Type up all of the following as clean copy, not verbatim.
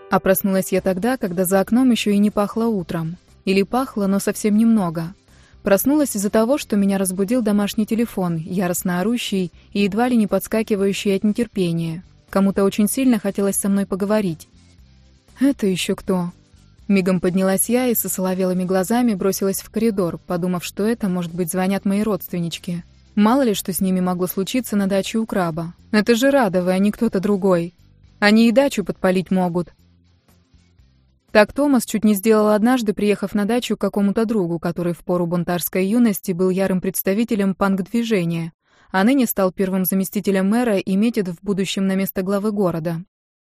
А проснулась я тогда, когда за окном еще и не пахло утром. Или пахло, но совсем немного. Проснулась из-за того, что меня разбудил домашний телефон, яростно орущий и едва ли не подскакивающий от нетерпения. Кому-то очень сильно хотелось со мной поговорить. «Это еще кто?» Мигом поднялась я и со соловелыми глазами бросилась в коридор, подумав, что это, может быть, звонят мои родственнички. Мало ли, что с ними могло случиться на даче у краба. Это же Радовы, а не кто-то другой. Они и дачу подпалить могут. Так Томас чуть не сделал однажды, приехав на дачу к какому-то другу, который в пору бунтарской юности был ярым представителем панк-движения, а ныне стал первым заместителем мэра и метит в будущем на место главы города.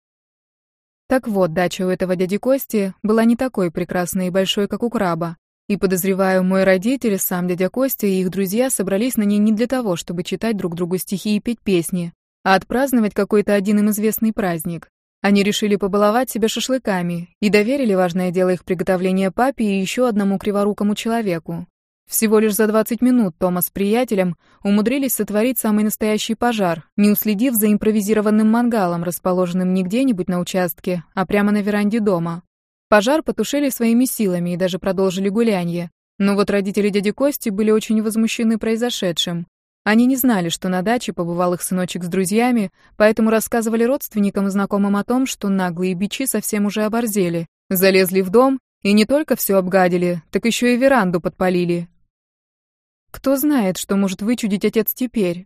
Так вот, дача у этого дяди Кости была не такой прекрасной и большой, как у краба, и, подозреваю, мой родитель, сам дядя Костя и их друзья собрались на ней не для того, чтобы читать друг другу стихи и петь песни, а отпраздновать какой-то один им известный праздник. Они решили побаловать себя шашлыками и доверили важное дело их приготовления папе и еще одному криворукому человеку. Всего лишь за 20 минут Томас с приятелем умудрились сотворить самый настоящий пожар, не уследив за импровизированным мангалом, расположенным не где-нибудь на участке, а прямо на веранде дома. Пожар потушили своими силами и даже продолжили гулянье. Но вот родители дяди Кости были очень возмущены произошедшим. Они не знали, что на даче побывал их сыночек с друзьями, поэтому рассказывали родственникам и знакомым о том, что наглые бичи совсем уже оборзели, залезли в дом и не только все обгадили, так еще и веранду подпалили. Кто знает, что может вычудить отец теперь?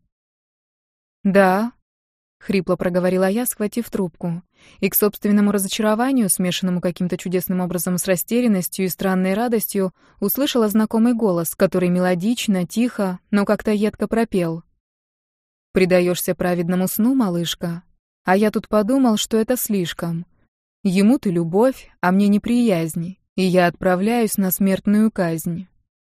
«Да», — хрипло проговорила я, схватив трубку, и к собственному разочарованию, смешанному каким-то чудесным образом с растерянностью и странной радостью, услышала знакомый голос, который мелодично, тихо, но как-то едко пропел. «Предаешься праведному сну, малышка? А я тут подумал, что это слишком. Ему ты любовь, а мне неприязнь, и я отправляюсь на смертную казнь».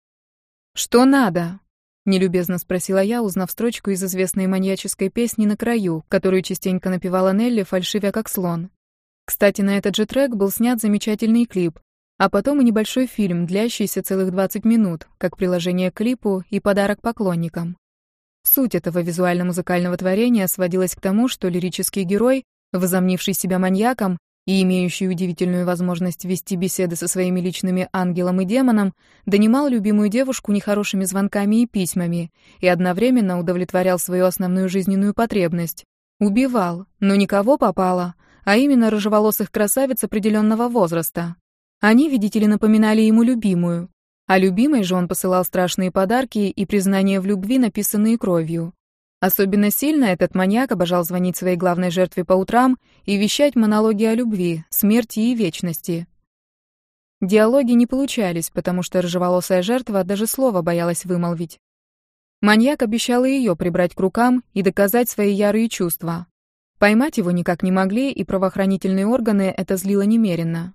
«Что надо?» — нелюбезно спросила я, узнав строчку из известной маньяческой песни «На краю», которую частенько напевала Нелли, фальшивя как слон. Кстати, на этот же трек был снят замечательный клип, а потом и небольшой фильм, длящийся целых 20 минут, как приложение к клипу и подарок поклонникам. Суть этого визуально-музыкального творения сводилась к тому, что лирический герой, возомнивший себя маньяком, и имеющий удивительную возможность вести беседы со своими личными ангелом и демоном, донимал любимую девушку нехорошими звонками и письмами и одновременно удовлетворял свою основную жизненную потребность. Убивал, но никого попало, а именно рыжеволосых красавиц определенного возраста. Они, видите ли, напоминали ему любимую, а любимой же он посылал страшные подарки и признания в любви, написанные кровью. Особенно сильно этот маньяк обожал звонить своей главной жертве по утрам и вещать монологи о любви, смерти и вечности. Диалоги не получались, потому что рыжеволосая жертва даже слова боялась вымолвить. Маньяк обещал и ее прибрать к рукам и доказать свои ярые чувства. Поймать его никак не могли, и правоохранительные органы это злило немерено.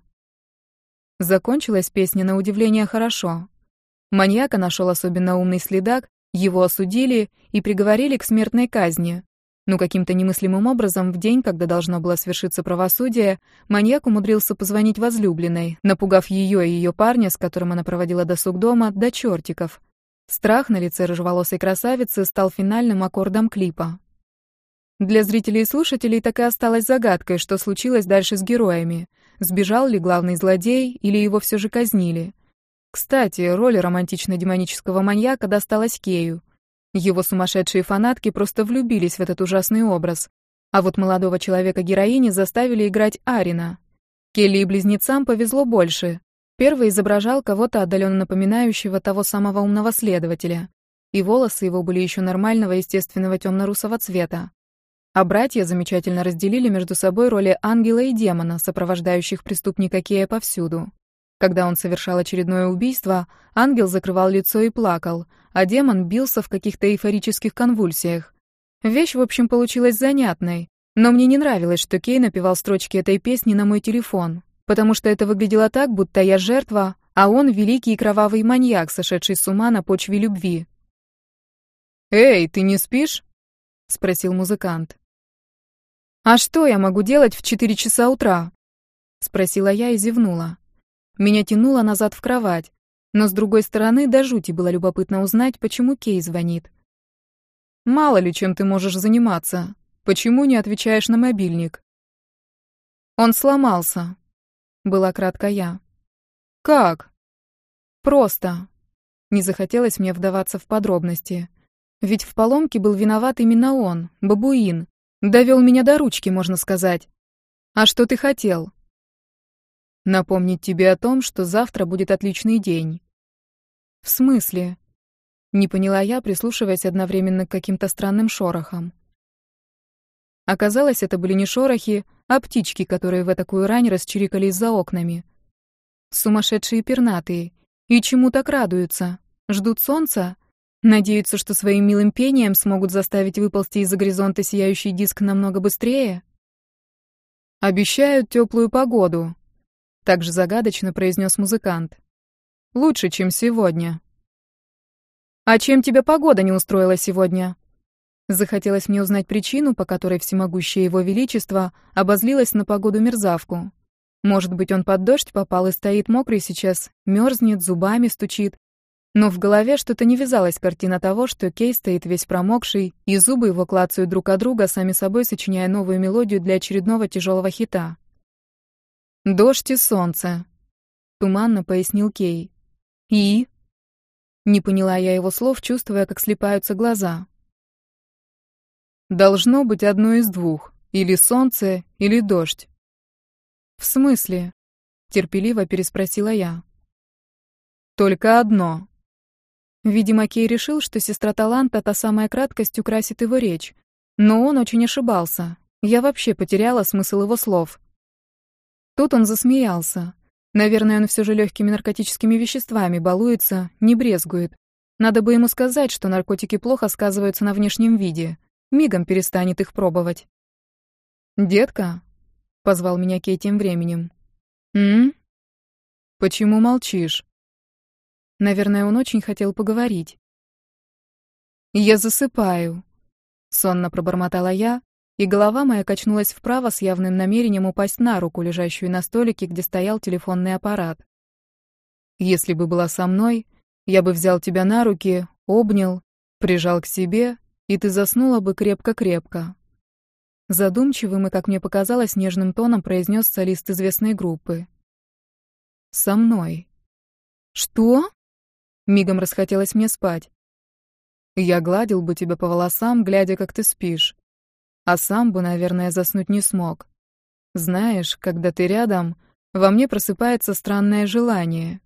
Закончилась песня на удивление хорошо. Маньяка нашел особенно умный следак, его осудили и приговорили к смертной казни. Но каким-то немыслимым образом в день, когда должно было свершиться правосудие, маньяк умудрился позвонить возлюбленной, напугав ее и ее парня, с которым она проводила досуг дома, до чертиков. Страх на лице рыжеволосой красавицы стал финальным аккордом клипа. Для зрителей и слушателей так и осталось загадкой, что случилось дальше с героями. Сбежал ли главный злодей или его все же казнили? Кстати, роль романтично-демонического маньяка досталась Кею. Его сумасшедшие фанатки просто влюбились в этот ужасный образ. А вот молодого человека-героини заставили играть Арина. Келли и близнецам повезло больше. Первый изображал кого-то отдаленно напоминающего того самого умного следователя. И волосы его были еще нормального естественного темно-русого цвета. А братья замечательно разделили между собой роли ангела и демона, сопровождающих преступника Кея повсюду. Когда он совершал очередное убийство, ангел закрывал лицо и плакал, а демон бился в каких-то эйфорических конвульсиях. Вещь, в общем, получилась занятной, но мне не нравилось, что Кей напевал строчки этой песни на мой телефон, потому что это выглядело так, будто я жертва, а он великий и кровавый маньяк, сошедший с ума на почве любви. «Эй, ты не спишь?» — спросил музыкант. «А что я могу делать в 4 часа утра?» — спросила я и зевнула. Меня тянуло назад в кровать, но с другой стороны до жути было любопытно узнать, почему Кей звонит. «Мало ли чем ты можешь заниматься. Почему не отвечаешь на мобильник?» Он сломался. Была кратко я. Как? Просто. Не захотелось мне вдаваться в подробности. Ведь в поломке был виноват именно он, бабуин. Довел меня до ручки, можно сказать. А что ты хотел? Напомнить тебе о том, что завтра будет отличный день. В смысле? Не поняла я, прислушиваясь одновременно к каким-то странным шорохам. Оказалось, это были не шорохи, а птички, которые в такую рань расчирикались за окнами. Сумасшедшие пернатые. И чему так радуются? Ждут солнца? Надеются, что своим милым пением смогут заставить выползти из-за горизонта сияющий диск намного быстрее? «Обещают теплую погоду», — также загадочно произнес музыкант. «Лучше, чем сегодня». «А чем тебя погода не устроила сегодня?» Захотелось мне узнать причину, по которой всемогущее его величество обозлилось на погоду-мерзавку. Может быть, он под дождь попал и стоит мокрый сейчас, мерзнет, зубами стучит. Но в голове что-то не вязалась картина того, что Кей стоит весь промокший, и зубы его клацают друг от друга, сами собой сочиняя новую мелодию для очередного тяжелого хита. «Дождь и солнце», — туманно пояснил Кей. «И?» Не поняла я его слов, чувствуя, как слипаются глаза. «Должно быть одно из двух. Или солнце, или дождь». «В смысле?» — терпеливо переспросила я. «Только одно». Видимо, Кей решил, что сестра таланта та самая краткость украсит его речь. Но он очень ошибался. Я вообще потеряла смысл его слов. Тут он засмеялся. Наверное, он все же легкими наркотическими веществами балуется, не брезгует. Надо бы ему сказать, что наркотики плохо сказываются на внешнем виде. Мигом перестанет их пробовать. «Детка?» — позвал меня Кей тем временем. «М? Почему молчишь?» Наверное, он очень хотел поговорить. «Я засыпаю», — сонно пробормотала я, и голова моя качнулась вправо с явным намерением упасть на руку, лежащую на столике, где стоял телефонный аппарат. «Если бы была со мной, я бы взял тебя на руки, обнял, прижал к себе, и ты заснула бы крепко-крепко». Задумчивым и, как мне показалось, нежным тоном произнес солист известной группы. «Со мной». «Что?» Мигом расхотелось мне спать. «Я гладил бы тебя по волосам, глядя, как ты спишь. А сам бы, наверное, заснуть не смог. Знаешь, когда ты рядом, во мне просыпается странное желание».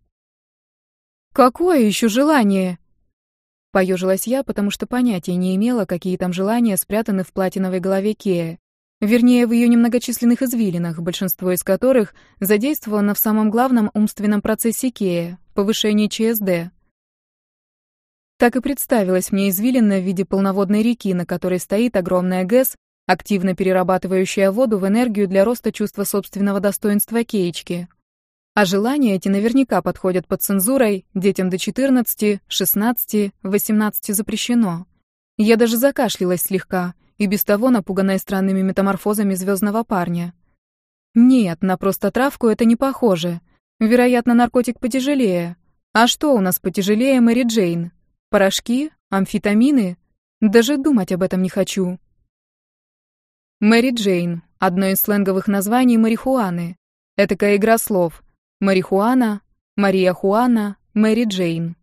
«Какое еще желание?» Поежилась я, потому что понятия не имела, какие там желания спрятаны в платиновой голове Кея. Вернее, в ее немногочисленных извилинах, большинство из которых задействовано в самом главном умственном процессе Кея — повышении ЧСД. Так и представилась мне извилина в виде полноводной реки, на которой стоит огромная ГЭС, активно перерабатывающая воду в энергию для роста чувства собственного достоинства Кеечки. А желания эти наверняка подходят под цензурой, детям до 14, 16, 18 запрещено. Я даже закашлялась слегка, и без того напуганная странными метаморфозами звездного парня. Нет, на просто травку это не похоже. Вероятно, наркотик потяжелее. А что у нас потяжелее, Мэри Джейн? Порошки? Амфетамины? Даже думать об этом не хочу. Мэри Джейн — одно из сленговых названий марихуаны. Этакая игра слов. Марихуана, Мария Хуана, Мэри Джейн.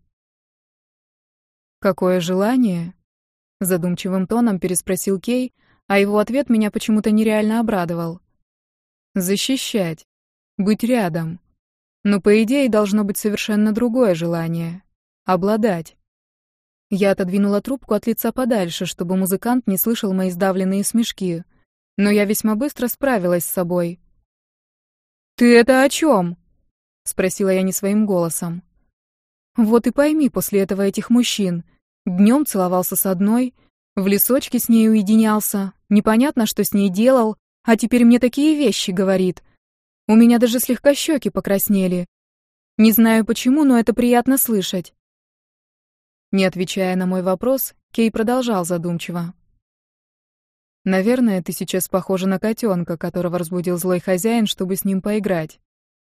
«Какое желание?» — задумчивым тоном переспросил Кей, а его ответ меня почему-то нереально обрадовал. «Защищать. Быть рядом. Но, по идее, должно быть совершенно другое желание. Обладать». Я отодвинула трубку от лица подальше, чтобы музыкант не слышал мои сдавленные смешки. Но я весьма быстро справилась с собой. «Ты это о чем?» — спросила я не своим голосом. «Вот и пойми после этого этих мужчин. Днем целовался с одной, в лесочке с ней уединялся, непонятно, что с ней делал, а теперь мне такие вещи говорит. У меня даже слегка щеки покраснели. Не знаю почему, но это приятно слышать». Не отвечая на мой вопрос, Кей продолжал задумчиво. «Наверное, ты сейчас похожа на котенка, которого разбудил злой хозяин, чтобы с ним поиграть».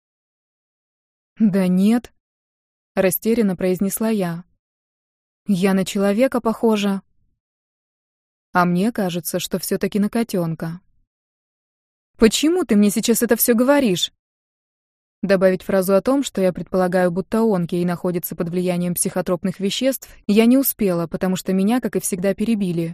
«Да нет», — растерянно произнесла я. «Я на человека похожа». «А мне кажется, что все-таки на котенка». Почему ты мне сейчас это все говоришь?» Добавить фразу о том, что я предполагаю, будто он, Кей, находится под влиянием психотропных веществ, я не успела, потому что меня, как и всегда, перебили.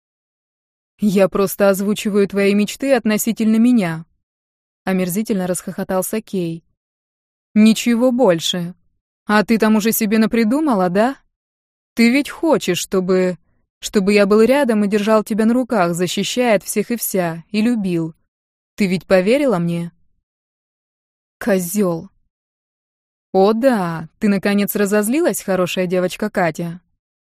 «Я просто озвучиваю твои мечты относительно меня», — омерзительно расхохотался Кей. «Ничего больше. А ты там уже себе напридумала, да? Ты ведь хочешь, чтобы я был рядом и держал тебя на руках, защищая от всех и вся, и любил. Ты ведь поверила мне?» Козёл. «О да, ты наконец разозлилась, хорошая девочка Катя?»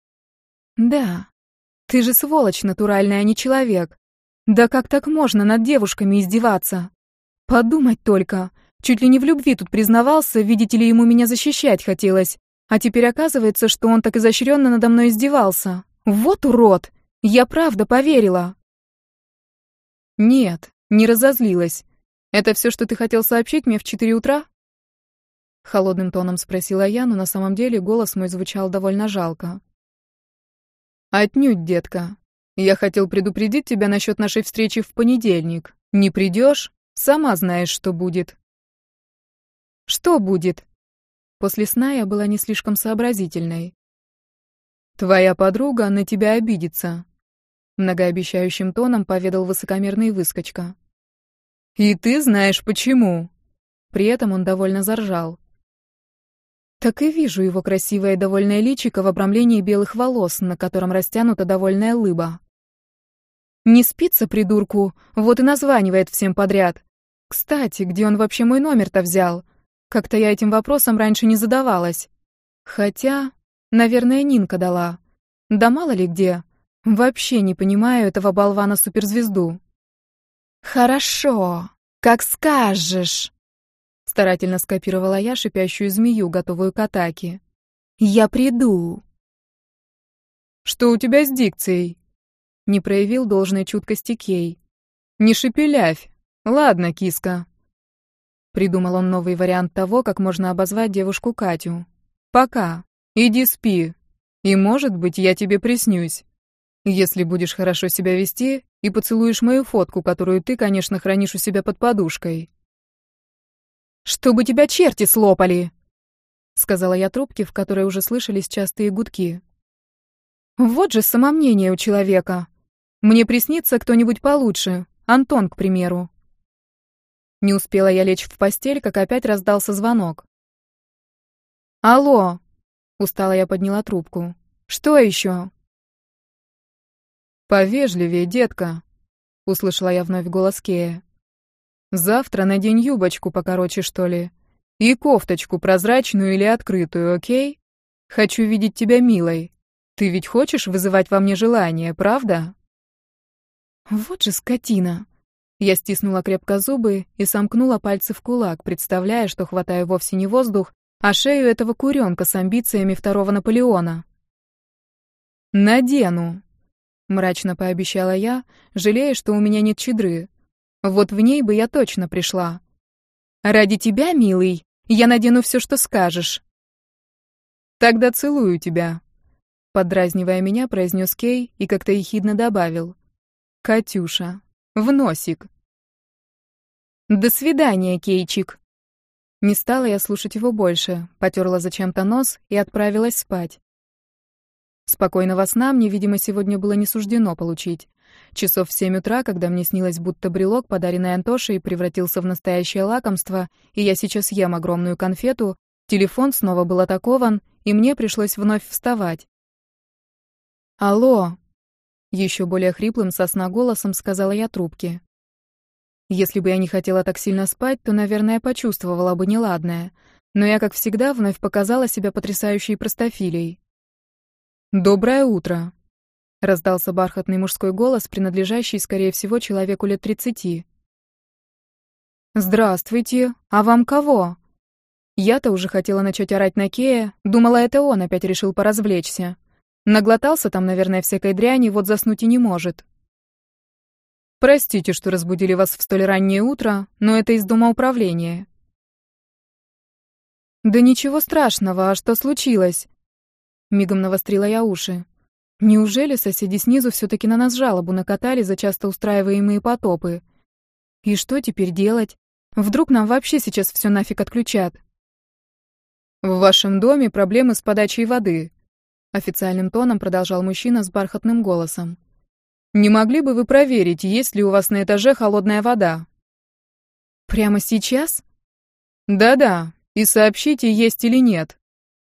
«Да. Ты же сволочь натуральная, а не человек. Да как так можно над девушками издеваться? Подумать только. Чуть ли не в любви тут признавался, видите ли, ему меня защищать хотелось. А теперь оказывается, что он так изощренно надо мной издевался. Вот урод! Я правда поверила». «Нет, не разозлилась. Это все, что ты хотел сообщить мне в 4 утра?» Холодным тоном спросила я, но на самом деле голос мой звучал довольно жалко. «Отнюдь, детка. Я хотел предупредить тебя насчет нашей встречи в понедельник. Не придешь? Сама знаешь, что будет». «Что будет?» После сна я была не слишком сообразительной. «Твоя подруга на тебя обидится», — многообещающим тоном поведал высокомерный выскочка. «И ты знаешь почему». При этом он довольно заржал. Так и вижу его красивое и довольное личико в обрамлении белых волос, на котором растянута довольная лыба. Не спится придурку, вот и названивает всем подряд. Кстати, где он вообще мой номер-то взял? Как-то я этим вопросом раньше не задавалась. Хотя, наверное, Нинка дала. Да мало ли где. Вообще не понимаю этого болвана-суперзвезду. «Хорошо, как скажешь», — старательно скопировала я шипящую змею, готовую к атаке. «Я приду». «Что у тебя с дикцией?» — не проявил должной чуткости Кей. «Не шепелявь. Ладно, киска». Придумал он новый вариант того, как можно обозвать девушку Катю. «Пока. Иди спи. И, может быть, я тебе приснюсь. Если будешь хорошо себя вести и поцелуешь мою фотку, которую ты, конечно, хранишь у себя под подушкой». «Чтобы тебя черти слопали!» — сказала я трубке, в которой уже слышались частые гудки. «Вот же самомнение у человека. Мне приснится кто-нибудь получше, Антон, к примеру». Не успела я лечь в постель, как опять раздался звонок. «Алло!» — устало я подняла трубку. «Что еще?» «Повежливее, детка», — услышала я вновь голос Кея. «Завтра надень юбочку покороче, что ли. И кофточку прозрачную или открытую, окей? Хочу видеть тебя милой. Ты ведь хочешь вызывать во мне желание, правда?» Вот же скотина. Я стиснула крепко зубы и сомкнула пальцы в кулак, представляя, что хватаю вовсе не воздух, а шею этого куренка с амбициями второго Наполеона. «Надену», — мрачно пообещала я, жалея, что у меня нет чадры. Вот в ней бы я точно пришла. «Ради тебя, милый, я надену все, что скажешь». «Тогда целую тебя», — поддразнивая меня, произнес Кей и как-то ехидно добавил. «Катюша, в носик». «До свидания, Кейчик». Не стала я слушать его больше, потерла зачем-то нос и отправилась спать. Спокойного сна мне, видимо, сегодня было не суждено получить. Часов в 7 утра, когда мне снилось, будто брелок, подаренный Антошей, превратился в настоящее лакомство, и я сейчас ем огромную конфету, телефон снова был атакован, и мне пришлось вновь вставать. «Алло!» — еще более хриплым со сна голосом сказала я трубке. Если бы я не хотела так сильно спать, то, наверное, почувствовала бы неладное, но я, как всегда, вновь показала себя потрясающей простофилей. «Доброе утро!» — раздался бархатный мужской голос, принадлежащий, скорее всего, человеку лет 30. «Здравствуйте! А вам кого?» Я-то уже хотела начать орать на Кея, думала, это он опять решил поразвлечься. Наглотался там, наверное, всякой дряни, вот заснуть и не может. «Простите, что разбудили вас в столь раннее утро, но это из дома управления». «Да ничего страшного, а что случилось?» Мигом навострила я уши. Неужели соседи снизу все-таки на нас жалобу накатали за часто устраиваемые потопы? И что теперь делать? Вдруг нам вообще сейчас все нафиг отключат? В вашем доме проблемы с подачей воды, официальным тоном продолжал мужчина с бархатным голосом. Не могли бы вы проверить, есть ли у вас на этаже холодная вода? Прямо сейчас? Да-да, и сообщите, есть или нет.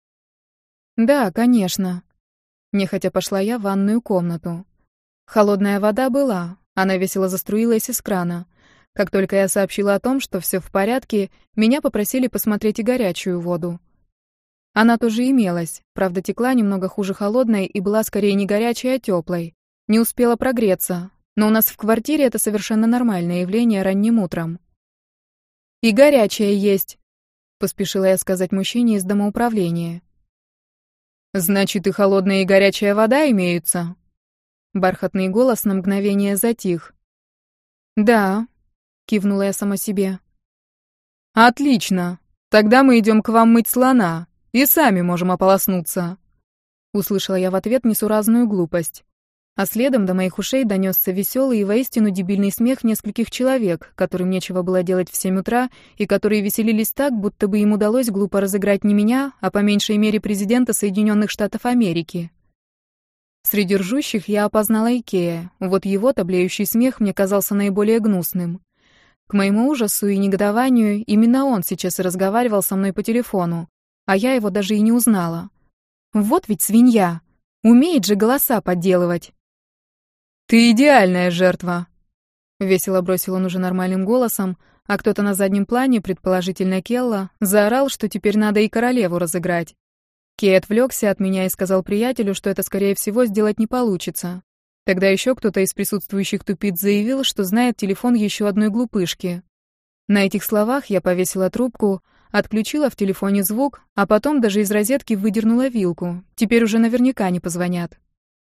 Да, конечно. Нехотя пошла я в ванную комнату. Холодная вода была, она весело заструилась из крана. Как только я сообщила о том, что все в порядке, меня попросили посмотреть и горячую воду. Она тоже имелась, правда, текла немного хуже холодной и была скорее не горячей, а теплой. Не успела прогреться, но у нас в квартире это совершенно нормальное явление ранним утром. «И горячая есть», — поспешила я сказать мужчине из домоуправления. «Значит, и холодная, и горячая вода имеются?» Бархатный голос на мгновение затих. «Да», — кивнула я сама себе. «Отлично. Тогда мы идем к вам мыть слона, и сами можем ополоснуться», — услышала я в ответ несуразную глупость. А следом до моих ушей донесся веселый и воистину дебильный смех нескольких человек, которым нечего было делать в 7 утра, и которые веселились так, будто бы им удалось глупо разыграть не меня, а по меньшей мере президента Соединенных Штатов Америки. Среди ржущих я опознала Икея, вот его таблеющий смех мне казался наиболее гнусным. К моему ужасу и негодованию именно он сейчас и разговаривал со мной по телефону, а я его даже и не узнала. Вот ведь свинья! Умеет же голоса подделывать. «Ты идеальная жертва», — весело бросил он уже нормальным голосом, а кто-то на заднем плане, предположительно Келла, заорал, что теперь надо и королеву разыграть. Кей отвлекся от меня и сказал приятелю, что это, скорее всего, сделать не получится. Тогда еще кто-то из присутствующих тупиц заявил, что знает телефон еще одной глупышки. На этих словах я повесила трубку, отключила в телефоне звук, а потом даже из розетки выдернула вилку. Теперь уже наверняка не позвонят.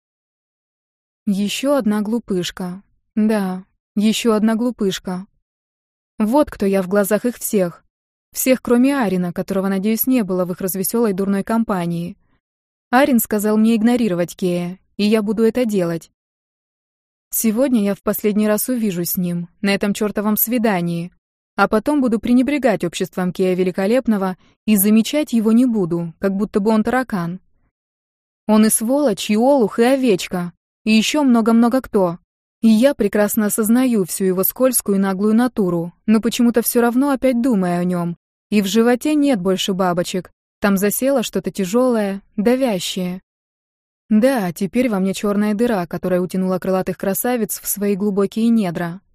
Еще одна глупышка. Да, еще одна глупышка. Вот кто я в глазах их всех. Всех, кроме Арина, которого, надеюсь, не было в их развеселой дурной компании. Арин сказал мне игнорировать Кея, и я буду это делать. Сегодня я в последний раз увижусь с ним, на этом чертовом свидании, а потом буду пренебрегать обществом Кея Великолепного и замечать его не буду, как будто бы он таракан. Он и сволочь, и олух, и овечка. И еще много-много кто. И я прекрасно осознаю всю его скользкую и наглую натуру, но почему-то все равно опять думаю о нем. И в животе нет больше бабочек. Там засело что-то тяжелое, давящее. Да, теперь во мне черная дыра, которая утянула крылатых красавиц в свои глубокие недра.